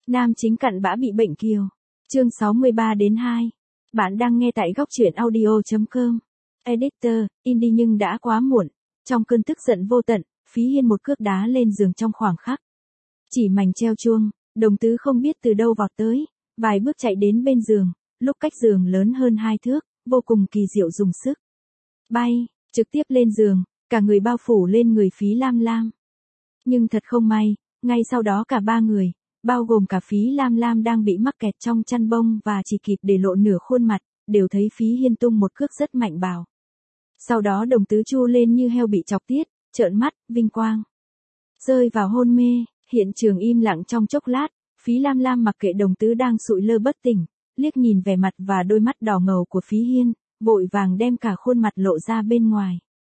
Nam chính cặn bã bị bệnh kiều. Chương 63-2. Bạn đang nghe tại góc truyện audio.com. Editor, indie nhưng đã quá muộn. Trong cơn tức giận vô tận, Phí Hiên một cước đá lên giường trong khoảng khắc. Chỉ mảnh treo chuông, Đồng Tứ không biết từ đâu vọt tới, vài bước chạy đến bên giường, lúc cách giường lớn hơn 2 thước, vô cùng kỳ diệu dùng sức. Bay, trực tiếp lên giường, cả người bao phủ lên người Phí Lam Lam. Nhưng thật không may, ngay sau đó cả ba người, bao gồm cả Phí Lam Lam đang bị mắc kẹt trong chăn bông và chỉ kịp để lộ nửa khuôn mặt, đều thấy Phí Hiên tung một cước rất mạnh vào. Sau đó Đồng Tứ chu lên như heo bị chọc tiết, trợn mắt, vinh quang. Rơi vào hôn mê, hiện trường im lặng trong chốc lát, Phí Lam Lam mặc kệ Đồng Tứ đang sụi lơ bất tỉnh, liếc nhìn vẻ mặt và đôi mắt đỏ ngầu của Phí Hiên, vội vàng đem cả khuôn mặt lộ ra bên ngoài.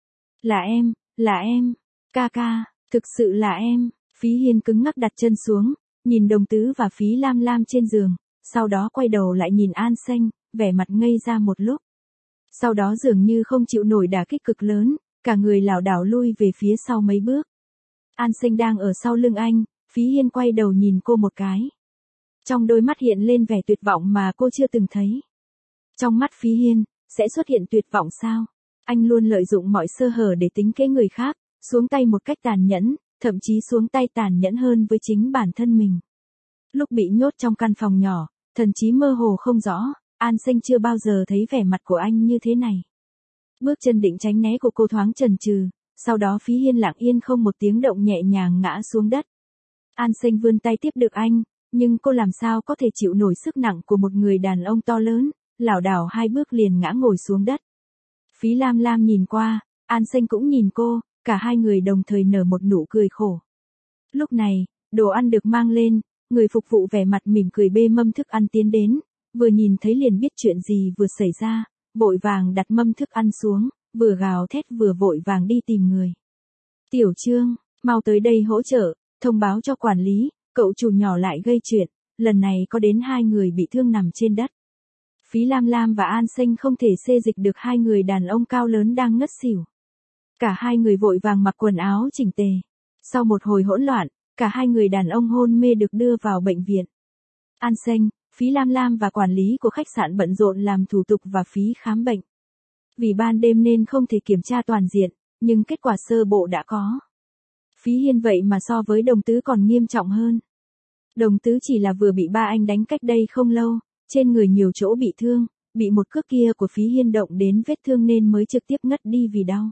Là em, ca ca, thực sự là em. Phí Hiên cứng ngắc đặt chân xuống, nhìn Đồng Tứ và Phí Lam Lam trên giường, sau đó quay đầu lại nhìn An Xanh, vẻ mặt ngây ra một lúc. Sau đó dường như không chịu nổi đả kích cực lớn, cả người lảo đảo lui về phía sau mấy bước. An Xanh đang ở sau lưng anh, Phí Hiên quay đầu nhìn cô một cái. Trong đôi mắt hiện lên vẻ tuyệt vọng mà cô chưa từng thấy. Trong mắt Phí Hiên, sẽ xuất hiện tuyệt vọng sao? Anh luôn lợi dụng mọi sơ hở để tính kế người khác, xuống tay một cách tàn nhẫn, thậm chí xuống tay tàn nhẫn hơn với chính bản thân mình. Lúc bị nhốt trong căn phòng nhỏ, thần trí mơ hồ không rõ, An Xanh chưa bao giờ thấy vẻ mặt của anh như thế này. Bước chân định tránh né của cô thoáng chần chừ, sau đó Phí Hiên lặng yên không một tiếng động nhẹ nhàng ngã xuống đất. An Xanh vươn tay tiếp được anh, nhưng cô làm sao có thể chịu nổi sức nặng của một người đàn ông to lớn, lảo đảo 2 bước liền ngã ngồi xuống đất. Phí Lam Lam nhìn qua, An Xanh cũng nhìn cô, cả hai người đồng thời nở một nụ cười khổ. Lúc này, đồ ăn được mang lên, người phục vụ vẻ mặt mỉm cười bê mâm thức ăn tiến đến, vừa nhìn thấy liền biết chuyện gì vừa xảy ra, vội vàng đặt mâm thức ăn xuống, vừa gào thét vừa vội vàng đi tìm người. Tiểu Trương, mau tới đây hỗ trợ, thông báo cho quản lý, cậu chủ nhỏ lại gây chuyện, lần này có đến 2 người bị thương nằm trên đất. Phí Lam Lam và An Xanh không thể xê dịch được 2 người đàn ông cao lớn đang ngất xỉu. Cả hai người vội vàng mặc quần áo chỉnh tề. Sau một hồi hỗn loạn, cả 2 người đàn ông hôn mê được đưa vào bệnh viện. An Xanh, Phí Lam Lam và quản lý của khách sạn bận rộn làm thủ tục và phí khám bệnh. Vì ban đêm nên không thể kiểm tra toàn diện, nhưng kết quả sơ bộ đã có. Phí Hiên vậy mà so với Đồng Tứ còn nghiêm trọng hơn. Đồng Tứ chỉ là vừa bị ba anh đánh cách đây không lâu, trên người nhiều chỗ bị thương, bị một cước kia của Phí Hiên động đến vết thương nên mới trực tiếp ngất đi vì đau.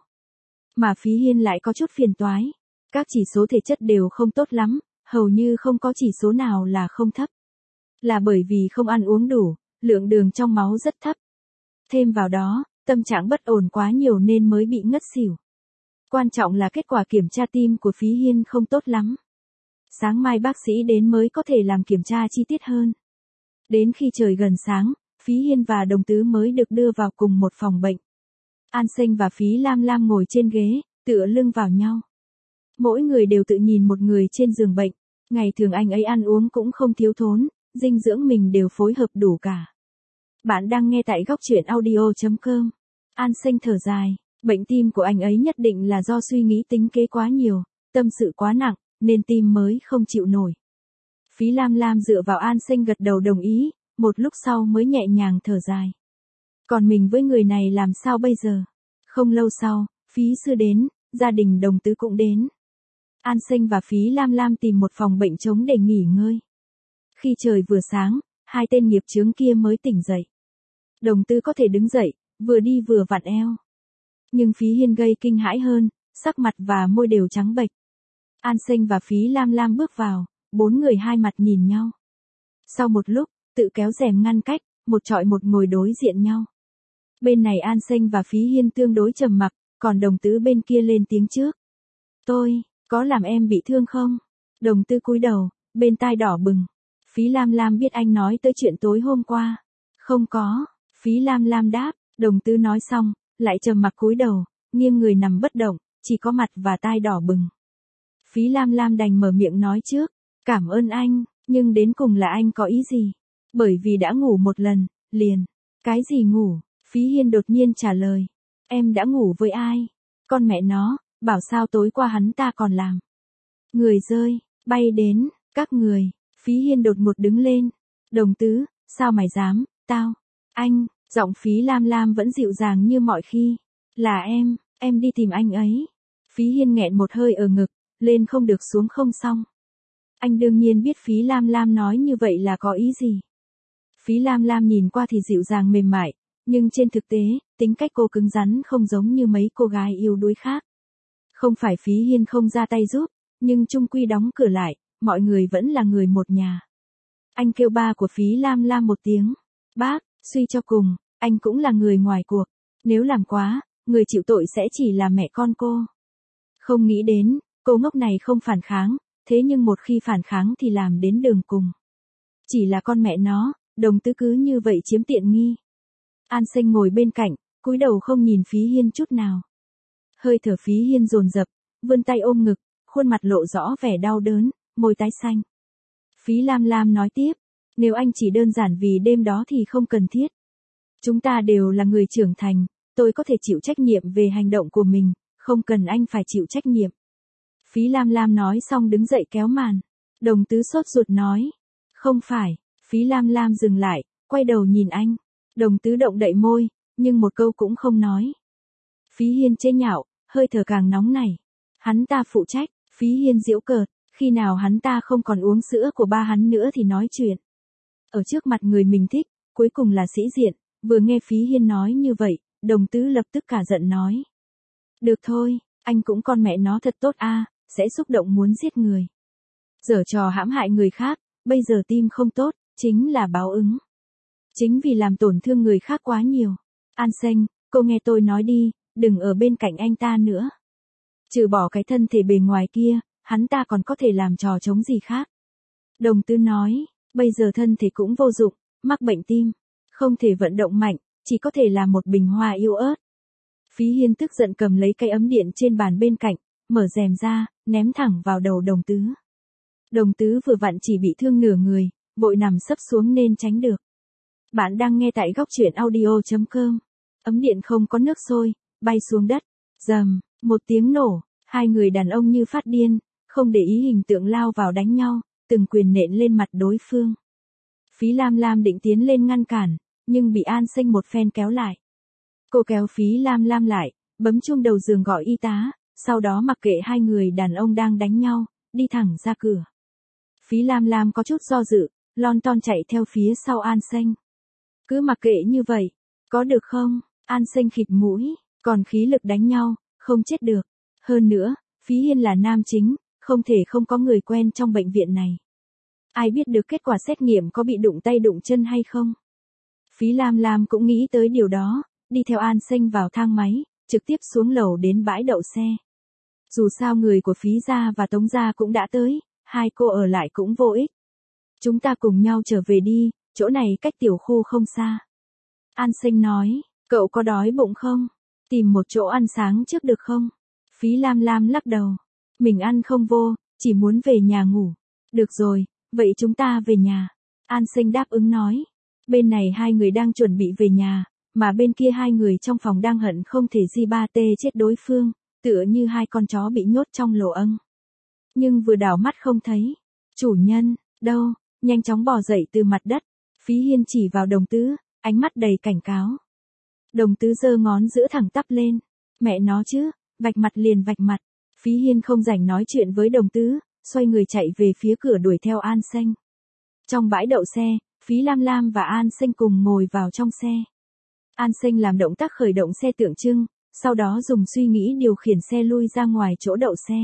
Mà Phí Hiên lại có chút phiền toái, các chỉ số thể chất đều không tốt lắm, hầu như không có chỉ số nào là không thấp. Là bởi vì không ăn uống đủ, lượng đường trong máu rất thấp. Thêm vào đó, tâm trạng bất ổn quá nhiều nên mới bị ngất xỉu. Quan trọng là kết quả kiểm tra tim của Phí Hiên không tốt lắm. Sáng mai bác sĩ đến mới có thể làm kiểm tra chi tiết hơn. Đến khi trời gần sáng, Phí Hiên và Đồng Tứ mới được đưa vào cùng một phòng bệnh. An Xanh và Phí Lam Lam ngồi trên ghế, tựa lưng vào nhau. Mỗi người đều tự nhìn một người trên giường bệnh. Ngày thường anh ấy ăn uống cũng không thiếu thốn, dinh dưỡng mình đều phối hợp đủ cả. Bạn đang nghe tại góc truyện audio.com. An Xanh thở dài, bệnh tim của anh ấy nhất định là do suy nghĩ tính kế quá nhiều, tâm sự quá nặng, nên tim mới không chịu nổi. Phí Lam Lam dựa vào An Xanh gật đầu đồng ý, một lúc sau mới nhẹ nhàng thở dài. Còn mình với người này làm sao bây giờ? Không lâu sau, Phí sư đến, gia đình Đồng Tứ cũng đến. An Xanh và Phí Lam Lam tìm một phòng bệnh trống để nghỉ ngơi. Khi trời vừa sáng, 2 tên nghiệp chướng kia mới tỉnh dậy. Đồng Tứ có thể đứng dậy, vừa đi vừa vặn eo. Nhưng Phí Hiên gây kinh hãi hơn, sắc mặt và môi đều trắng bệch. An Xanh và Phí Lam Lam bước vào, 4 người hai mặt nhìn nhau. Sau một lúc, tự kéo rèm ngăn cách, một trọi một ngồi đối diện nhau. Bên này An Xanh và Phí Hiên tương đối trầm mặc, còn Đồng Tứ bên kia lên tiếng trước. Tôi, có làm em bị thương không? Đồng Tứ cúi đầu, bên tai đỏ bừng. Phí Lam Lam biết anh nói tới chuyện tối hôm qua. Không có, Phí Lam Lam đáp, Đồng Tứ nói xong, lại trầm mặc cúi đầu, nghiêng người nằm bất động, chỉ có mặt và tai đỏ bừng. Phí Lam Lam đành mở miệng nói trước, cảm ơn anh, nhưng đến cùng là anh có ý gì? Bởi vì đã ngủ một lần, liền. Cái gì ngủ? Phí Hiên đột nhiên trả lời. Em đã ngủ với ai? Con mẹ nó, bảo sao tối qua hắn ta còn làm. Người rơi, bay đến, các người. Phí Hiên đột ngột đứng lên. Đồng tứ, sao mày dám, anh, giọng Phí Lam Lam vẫn dịu dàng như mọi khi. Là em đi tìm anh ấy. Phí Hiên nghẹn một hơi ở ngực, lên không được xuống không xong. Anh đương nhiên biết Phí Lam Lam nói như vậy là có ý gì. Phí Lam Lam nhìn qua thì dịu dàng mềm mại, nhưng trên thực tế, tính cách cô cứng rắn không giống như mấy cô gái yếu đuối khác. Không phải Phí Hiên không ra tay giúp, nhưng chung quy đóng cửa lại, mọi người vẫn là người một nhà. Anh kêu ba của Phí Lam Lam một tiếng. Bác, suy cho cùng, anh cũng là người ngoài cuộc. Nếu làm quá, người chịu tội sẽ chỉ là mẹ con cô. Không nghĩ đến, cô ngốc này không phản kháng, thế nhưng một khi phản kháng thì làm đến đường cùng. Chỉ là con mẹ nó, Đồng Tứ cứ như vậy chiếm tiện nghi. An Sinh ngồi bên cạnh, cúi đầu không nhìn Phí Hiên chút nào. Hơi thở Phí Hiên dồn dập, vươn tay ôm ngực, khuôn mặt lộ rõ vẻ đau đớn, môi tái xanh. Phí Lam Lam nói tiếp, nếu anh chỉ đơn giản vì đêm đó thì không cần thiết. Chúng ta đều là người trưởng thành, tôi có thể chịu trách nhiệm về hành động của mình, không cần anh phải chịu trách nhiệm. Phí Lam Lam nói xong đứng dậy kéo màn. Đồng Tứ sốt ruột nói, không phải. Phí Lam Lam dừng lại, quay đầu nhìn anh. Đồng Tứ động đậy môi, nhưng một câu cũng không nói. Phí Hiên chế nhạo, hơi thở càng nóng này. Hắn ta phụ trách. Phí Hiên giễu cợt, khi nào hắn ta không còn uống sữa của ba hắn nữa thì nói chuyện. Ở trước mặt người mình thích, cuối cùng là sĩ diện, vừa nghe Phí Hiên nói như vậy, Đồng Tứ lập tức cả giận nói. Được thôi, anh cũng con mẹ nó thật tốt a, sẽ xúc động muốn giết người. Giở trò hãm hại người khác, bây giờ tim không tốt, chính là báo ứng. Chính vì làm tổn thương người khác quá nhiều. An Sinh, cô nghe tôi nói đi, đừng ở bên cạnh anh ta nữa. Trừ bỏ cái thân thể bề ngoài kia, hắn ta còn có thể làm trò chống gì khác. Đồng Tứ nói, bây giờ thân thể cũng vô dụng, mắc bệnh tim, không thể vận động mạnh, chỉ có thể là một bình hoa yếu ớt. Phí Hiên tức giận cầm lấy cây ấm điện trên bàn bên cạnh, mở rèm ra, ném thẳng vào đầu Đồng Tứ. Đồng Tứ vừa vặn chỉ bị thương nửa người, vội nằm sấp xuống nên tránh được. Bạn đang nghe tại góc truyện audio.com. Ấm điện không có nước sôi, bay xuống đất. Rầm, một tiếng nổ, hai người đàn ông như phát điên, không để ý hình tượng lao vào đánh nhau, từng quyền nện lên mặt đối phương. Phí Lam Lam định tiến lên ngăn cản, nhưng bị An Sinh một phen kéo lại. Cô kéo Phí Lam Lam lại, bấm chuông đầu giường gọi y tá, sau đó mặc kệ hai người đàn ông đang đánh nhau, đi thẳng ra cửa. Phí Lam Lam có chút do dự, lon ton chạy theo phía sau An Sinh. Cứ mặc kệ như vậy, có được không? An Sinh khịt mũi, còn khí lực đánh nhau, không chết được. Hơn nữa, Phí Hiên là nam chính, không thể không có người quen trong bệnh viện này. Ai biết được kết quả xét nghiệm có bị đụng tay đụng chân hay không? Phí Lam Lam cũng nghĩ tới điều đó, đi theo An Sinh vào thang máy, trực tiếp xuống lầu đến bãi đậu xe. Dù sao người của Phí gia và Tống gia cũng đã tới, hai cô ở lại cũng vô ích. Chúng ta cùng nhau trở về đi, chỗ này cách tiểu khu không xa. An Sinh nói, cậu có đói bụng không? Tìm một chỗ ăn sáng trước được không? Phí Lam Lam lắc đầu. Mình ăn không vô, chỉ muốn về nhà ngủ. Được rồi, vậy chúng ta về nhà. An Sinh đáp ứng nói. Bên này hai người đang chuẩn bị về nhà, mà bên kia hai người trong phòng đang hận không thể tê chết đối phương, tựa như hai con chó bị nhốt trong lỗ âng. Nhưng vừa đảo mắt không thấy. Chủ nhân, đâu, nhanh chóng bò dậy từ mặt đất. Phí Hiên chỉ vào Đồng Tứ, ánh mắt đầy cảnh cáo. Đồng Tứ giơ ngón giữa thẳng tắp lên. Mẹ nó chứ, vạch mặt liền vạch mặt. Phí Hiên không rảnh nói chuyện với Đồng Tứ, xoay người chạy về phía cửa đuổi theo An Sinh. Trong bãi đậu xe, Phí Lam Lam và An Sinh cùng ngồi vào trong xe. An Sinh làm động tác khởi động xe tượng trưng, sau đó dùng suy nghĩ điều khiển xe lui ra ngoài chỗ đậu xe.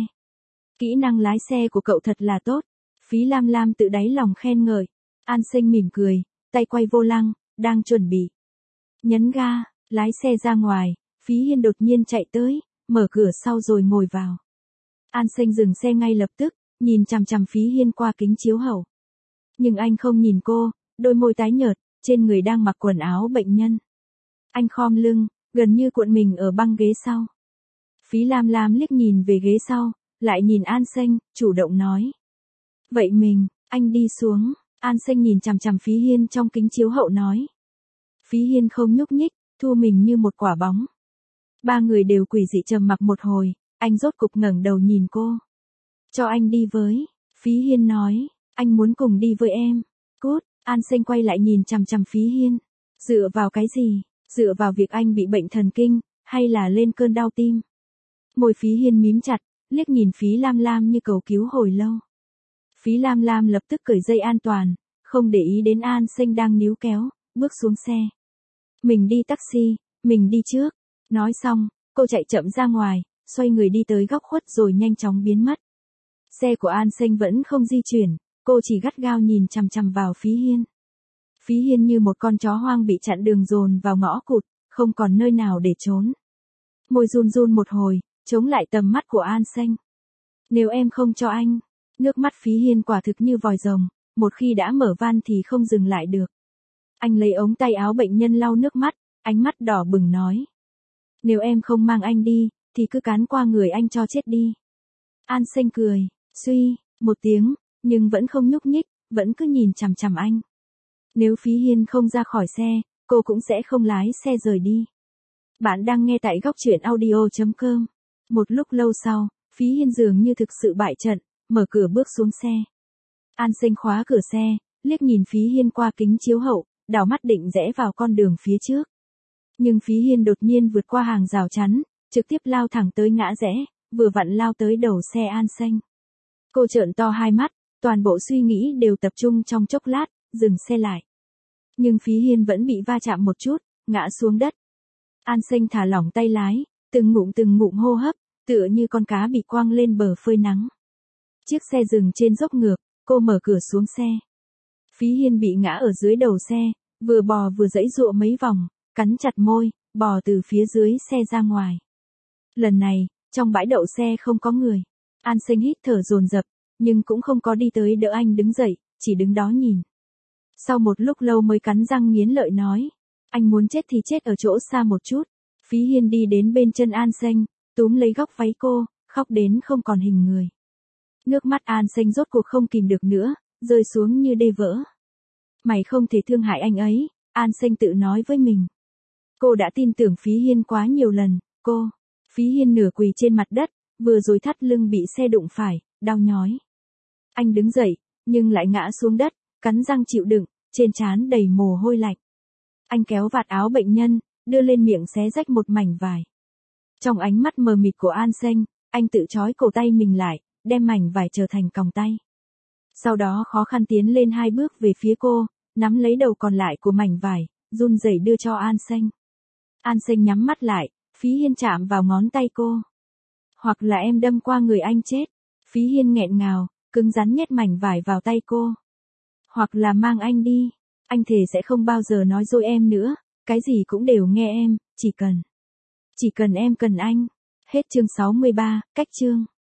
Kỹ năng lái xe của cậu thật là tốt. Phí Lam Lam tự đáy lòng khen ngợi. An Sinh mỉm cười, tay quay vô lăng, đang chuẩn bị nhấn ga, lái xe ra ngoài. Phí Hiên đột nhiên chạy tới, mở cửa sau rồi ngồi vào. An Sinh dừng xe ngay lập tức, nhìn chằm chằm Phí Hiên qua kính chiếu hậu. Nhưng anh không nhìn cô, đôi môi tái nhợt, trên người đang mặc quần áo bệnh nhân. Anh khom lưng, gần như cuộn mình ở băng ghế sau. Phí Lam Lam liếc nhìn về ghế sau, lại nhìn An Sinh, chủ động nói. Vậy anh đi xuống. An Sinh nhìn chằm chằm Phí Hiên trong kính chiếu hậu nói. Phí Hiên không nhúc nhích, thu mình như một quả bóng. Ba người đều quỷ dị trầm mặc một hồi, anh rốt cục ngẩng đầu nhìn cô. Cho anh đi với. Phí Hiên nói, Anh muốn cùng đi với em. Cút, An Sinh quay lại nhìn chằm chằm Phí Hiên. Dựa vào cái gì? Dựa vào việc anh bị bệnh thần kinh, hay là lên cơn đau tim? Môi Phí Hiên mím chặt, liếc nhìn Phí Lam Lam như cầu cứu hồi lâu. Phí Lam Lam lập tức cởi dây an toàn, không để ý đến An Sinh đang níu kéo, bước xuống xe. Mình đi taxi, mình đi trước. Nói xong, cô chạy chậm ra ngoài, xoay người đi tới góc khuất rồi nhanh chóng biến mất. Xe của An Sinh vẫn không di chuyển, cô chỉ gắt gao nhìn chằm chằm vào Phí Hiên. Phí Hiên như một con chó hoang bị chặn đường dồn vào ngõ cụt, không còn nơi nào để trốn. Môi run run một hồi, chống lại tầm mắt của An Sinh. Nếu em không cho anh, nước mắt Phí Hiên quả thực như vòi rồng, một khi đã mở van thì không dừng lại được. Anh lấy ống tay áo bệnh nhân lau nước mắt, ánh mắt đỏ bừng nói. Nếu em không mang anh đi, thì cứ cán qua người anh cho chết đi. An Sinh cười, suy, một tiếng, nhưng vẫn không nhúc nhích, vẫn cứ nhìn chằm chằm anh. Nếu Phí Hiên không ra khỏi xe, cô cũng sẽ không lái xe rời đi. Bạn đang nghe tại góc truyện audio.com. Một lúc lâu sau, Phí Hiên dường như thực sự bại trận, mở cửa bước xuống xe. An Sinh khóa cửa xe, liếc nhìn Phí Hiên qua kính chiếu hậu, đảo mắt định rẽ vào con đường phía trước. Nhưng Phí Hiên đột nhiên vượt qua hàng rào chắn, trực tiếp lao thẳng tới ngã rẽ, vừa vặn lao tới đầu xe An Sinh. Cô trợn to hai mắt, toàn bộ suy nghĩ đều tập trung trong chốc lát, dừng xe lại. Nhưng Phí Hiên vẫn bị va chạm một chút, ngã xuống đất. An Sinh thả lỏng tay lái, từng ngụm hô hấp, tựa như con cá bị quăng lên bờ phơi nắng. Chiếc xe dừng trên dốc ngược, cô mở cửa xuống xe. Phí Hiên bị ngã ở dưới đầu xe, vừa bò vừa giãy giụa mấy vòng, cắn chặt môi, bò từ phía dưới xe ra ngoài. Lần này, trong bãi đậu xe không có người. An Sinh hít thở dồn dập, nhưng cũng không có đi tới đỡ anh đứng dậy, chỉ đứng đó nhìn. Sau một lúc lâu mới cắn răng nghiến lợi nói, anh muốn chết thì chết ở chỗ xa một chút. Phí Hiên đi đến bên chân An Sinh, túm lấy góc váy cô, khóc đến không còn hình người. Nước mắt An Sinh rốt cuộc không kìm được nữa, rơi xuống như đê vỡ. Mày không thể thương hại anh ấy, An Sinh tự nói với mình. Cô đã tin tưởng Phí Hiên quá nhiều lần, Phí Hiên nửa quỳ trên mặt đất, vừa rồi thắt lưng bị xe đụng phải, đau nhói. Anh đứng dậy, nhưng lại ngã xuống đất, cắn răng chịu đựng, trên trán đầy mồ hôi lạnh. Anh kéo vạt áo bệnh nhân, đưa lên miệng xé rách một mảnh vải. Trong ánh mắt mờ mịt của An Sinh, anh tự trói cổ tay mình lại, đem mảnh vải trở thành còng tay. Sau đó khó khăn tiến lên 2 bước về phía cô, nắm lấy đầu còn lại của mảnh vải, run rẩy đưa cho An Sinh. An Sinh nhắm mắt lại, Phí Hiên chạm vào ngón tay cô. Hoặc là em đâm qua người anh chết. Phí Hiên nghẹn ngào, cứng rắn nhét mảnh vải vào tay cô. Hoặc là mang anh đi. Anh thề sẽ không bao giờ nói dối em nữa, cái gì cũng đều nghe em, chỉ cần em cần anh. Hết chương 63, cách chương.